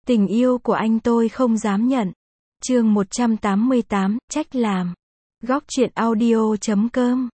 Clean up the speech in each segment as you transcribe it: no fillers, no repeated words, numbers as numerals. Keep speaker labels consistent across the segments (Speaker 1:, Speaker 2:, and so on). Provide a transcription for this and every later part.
Speaker 1: Tình yêu của anh tôi không dám nhận. Chương 188, trách làm. Góc truyện audio.com.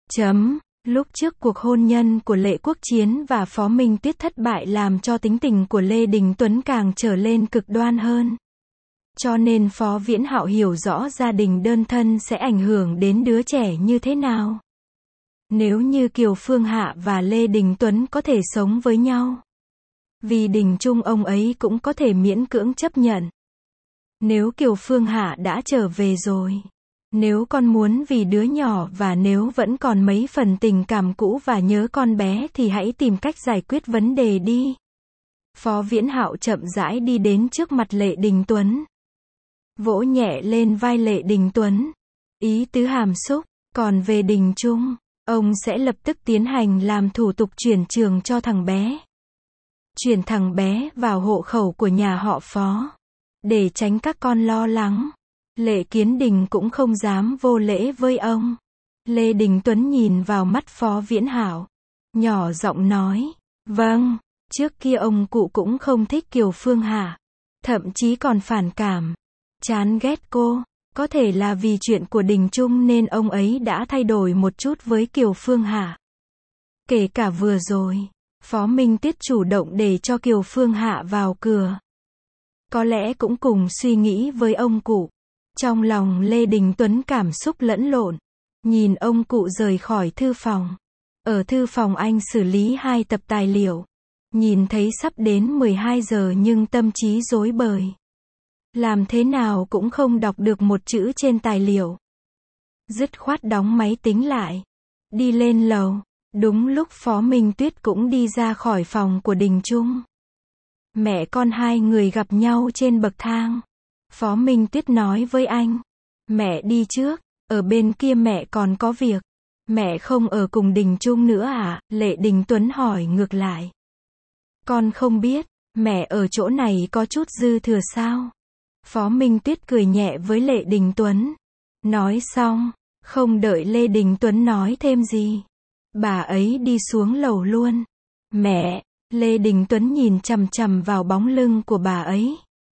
Speaker 1: Lúc trước cuộc hôn nhân của Lệ Quốc Chiến và Phó Minh Tuyết thất bại làm cho tính tình của Lê Đình Tuấn càng trở lên cực đoan hơn. Cho nên Phó Viễn Hạo hiểu rõ gia đình đơn thân sẽ ảnh hưởng đến đứa trẻ như thế nào. Nếu như Kiều Phương Hạ và Lê Đình Tuấn có thể sống với nhau, vì Đình Trung ông ấy cũng có thể miễn cưỡng chấp nhận. Nếu Kiều Phương Hạ đã trở về rồi, nếu con muốn vì đứa nhỏ và nếu vẫn còn mấy phần tình cảm cũ và nhớ con bé thì hãy tìm cách giải quyết vấn đề đi. Phó Viễn Hạo chậm rãi đi đến trước mặt Lệ Đình Tuấn, vỗ nhẹ lên vai Lệ Đình Tuấn, ý tứ hàm xúc. Còn về Đình Trung, ông sẽ lập tức tiến hành làm thủ tục chuyển trường cho thằng bé. Chuyển thằng bé vào hộ khẩu của nhà họ Phó, để tránh các con lo lắng. Lệ Kiến Đình cũng không dám vô lễ với ông. Lê Đình Tuấn nhìn vào mắt Phó Viễn Hạo, nhỏ giọng nói, vâng, trước kia ông cụ cũng không thích Kiều Phương Hạ, thậm chí còn phản cảm, chán ghét cô. Có thể là vì chuyện của Đình Trung nên ông ấy đã thay đổi một chút với Kiều Phương Hạ. Kể cả vừa rồi, Phó Minh Tuyết chủ động để cho Kiều Phương Hạ vào cửa. Có lẽ cũng cùng suy nghĩ với ông cụ. Trong lòng Lê Đình Tuấn cảm xúc lẫn lộn, nhìn ông cụ rời khỏi thư phòng. Ở thư phòng anh xử lý 2 tập tài liệu. Nhìn thấy sắp đến 12 giờ nhưng tâm trí rối bời. Làm thế nào cũng không đọc được một chữ trên tài liệu. Dứt khoát đóng máy tính lại. Đi lên lầu. Đúng lúc Phó Minh Tuyết cũng đi ra khỏi phòng của Đình Trung. Mẹ con hai người gặp nhau trên bậc thang. Phó Minh Tuyết nói với anh, mẹ đi trước, ở bên kia mẹ còn có việc. Mẹ không ở cùng Đình Trung nữa à? Lệ Đình Tuấn hỏi ngược lại. Con không biết, mẹ ở chỗ này có chút dư thừa sao? Phó Minh Tuyết cười nhẹ với Lệ Đình Tuấn. Nói xong, không đợi Lê Đình Tuấn nói thêm gì, bà ấy đi xuống lầu luôn. Mẹ, Lê Đình Tuấn nhìn chằm chằm vào bóng lưng của bà ấy.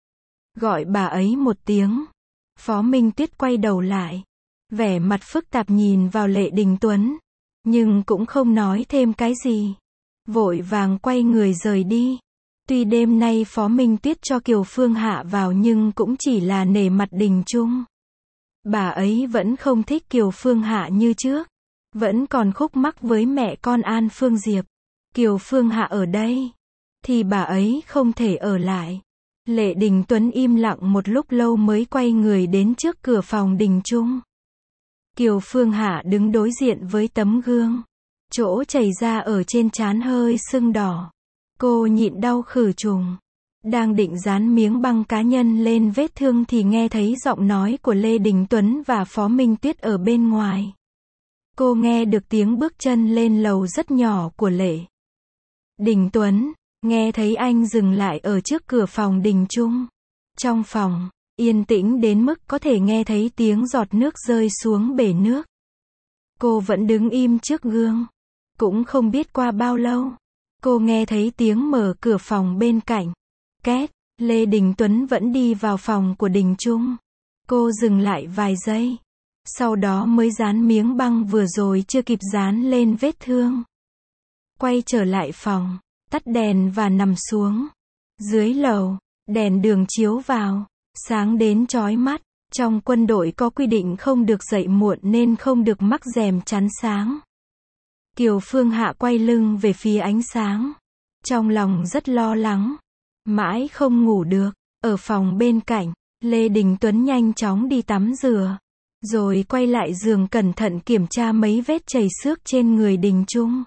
Speaker 1: Gọi bà ấy một tiếng. Phó Minh Tuyết quay đầu lại, vẻ mặt phức tạp nhìn vào Lệ Đình Tuấn, nhưng cũng không nói thêm cái gì. Vội vàng quay người rời đi. Tuy đêm nay Phó Minh Tuyết cho Kiều Phương Hạ vào nhưng cũng chỉ là nể mặt Đình Trung. Bà ấy vẫn không thích Kiều Phương Hạ như trước. Vẫn còn khúc mắc với mẹ con An Phương Diệp. Kiều Phương Hạ ở đây, thì bà ấy không thể ở lại. Lệ Đình Tuấn im lặng một lúc lâu mới quay người đến trước cửa phòng Đình Trung. Kiều Phương Hạ đứng đối diện với tấm gương. Chỗ chảy ra ở trên trán hơi sưng đỏ. Cô nhịn đau khử trùng. Đang định dán miếng băng cá nhân lên vết thương thì nghe thấy giọng nói của Lê Đình Tuấn và Phó Minh Tuyết ở bên ngoài. Cô nghe được tiếng bước chân lên lầu rất nhỏ của Lệ Đình Tuấn. Nghe thấy anh dừng lại ở trước cửa phòng Đình Trung. Trong phòng, yên tĩnh đến mức có thể nghe thấy tiếng giọt nước rơi xuống bể nước. Cô vẫn đứng im trước gương. Cũng không biết qua bao lâu, cô nghe thấy tiếng mở cửa phòng bên cạnh. Két, Lê Đình Tuấn vẫn đi vào phòng của Đình Trung. Cô dừng lại vài giây. Sau đó mới dán miếng băng vừa rồi chưa kịp dán lên vết thương. Quay trở lại phòng, tắt đèn và nằm xuống. Dưới lầu, đèn đường chiếu vào, sáng đến chói mắt. Trong quân đội có quy định không được dậy muộn nên không được mắc rèm chắn sáng. Kiều Phương Hạ quay lưng về phía ánh sáng. Trong lòng rất lo lắng. Mãi không ngủ được. Ở phòng bên cạnh, Lê Đình Tuấn nhanh chóng đi tắm rửa. Rồi quay lại giường cẩn thận kiểm tra mấy vết chảy xước trên người Đình Trung.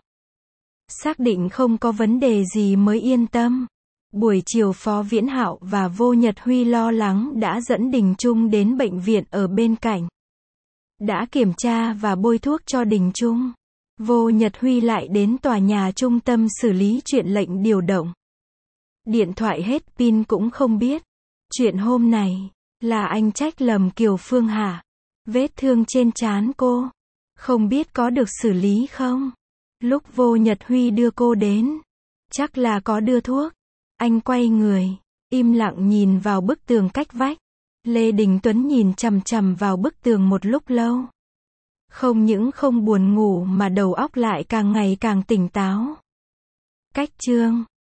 Speaker 1: Xác định không có vấn đề gì mới yên tâm. Buổi chiều Phó Viễn Hạo và Vô Nhật Huy lo lắng đã dẫn Đình Trung đến bệnh viện ở bên cạnh. Đã kiểm tra và bôi thuốc cho Đình Trung. Vô Nhật Huy lại đến tòa nhà trung tâm xử lý chuyện lệnh điều động. Điện thoại hết pin cũng không biết. Chuyện hôm này, là anh trách lầm Kiều Phương Hạ. Vết thương trên trán cô, không biết có được xử lý không? Lúc Vô Nhật Huy đưa cô đến, chắc là có đưa thuốc. Anh quay người, im lặng nhìn vào bức tường cách vách. Lê Đình Tuấn nhìn chằm chằm vào bức tường một lúc lâu. Không những không buồn ngủ mà đầu óc lại càng ngày càng tỉnh táo. Cách chương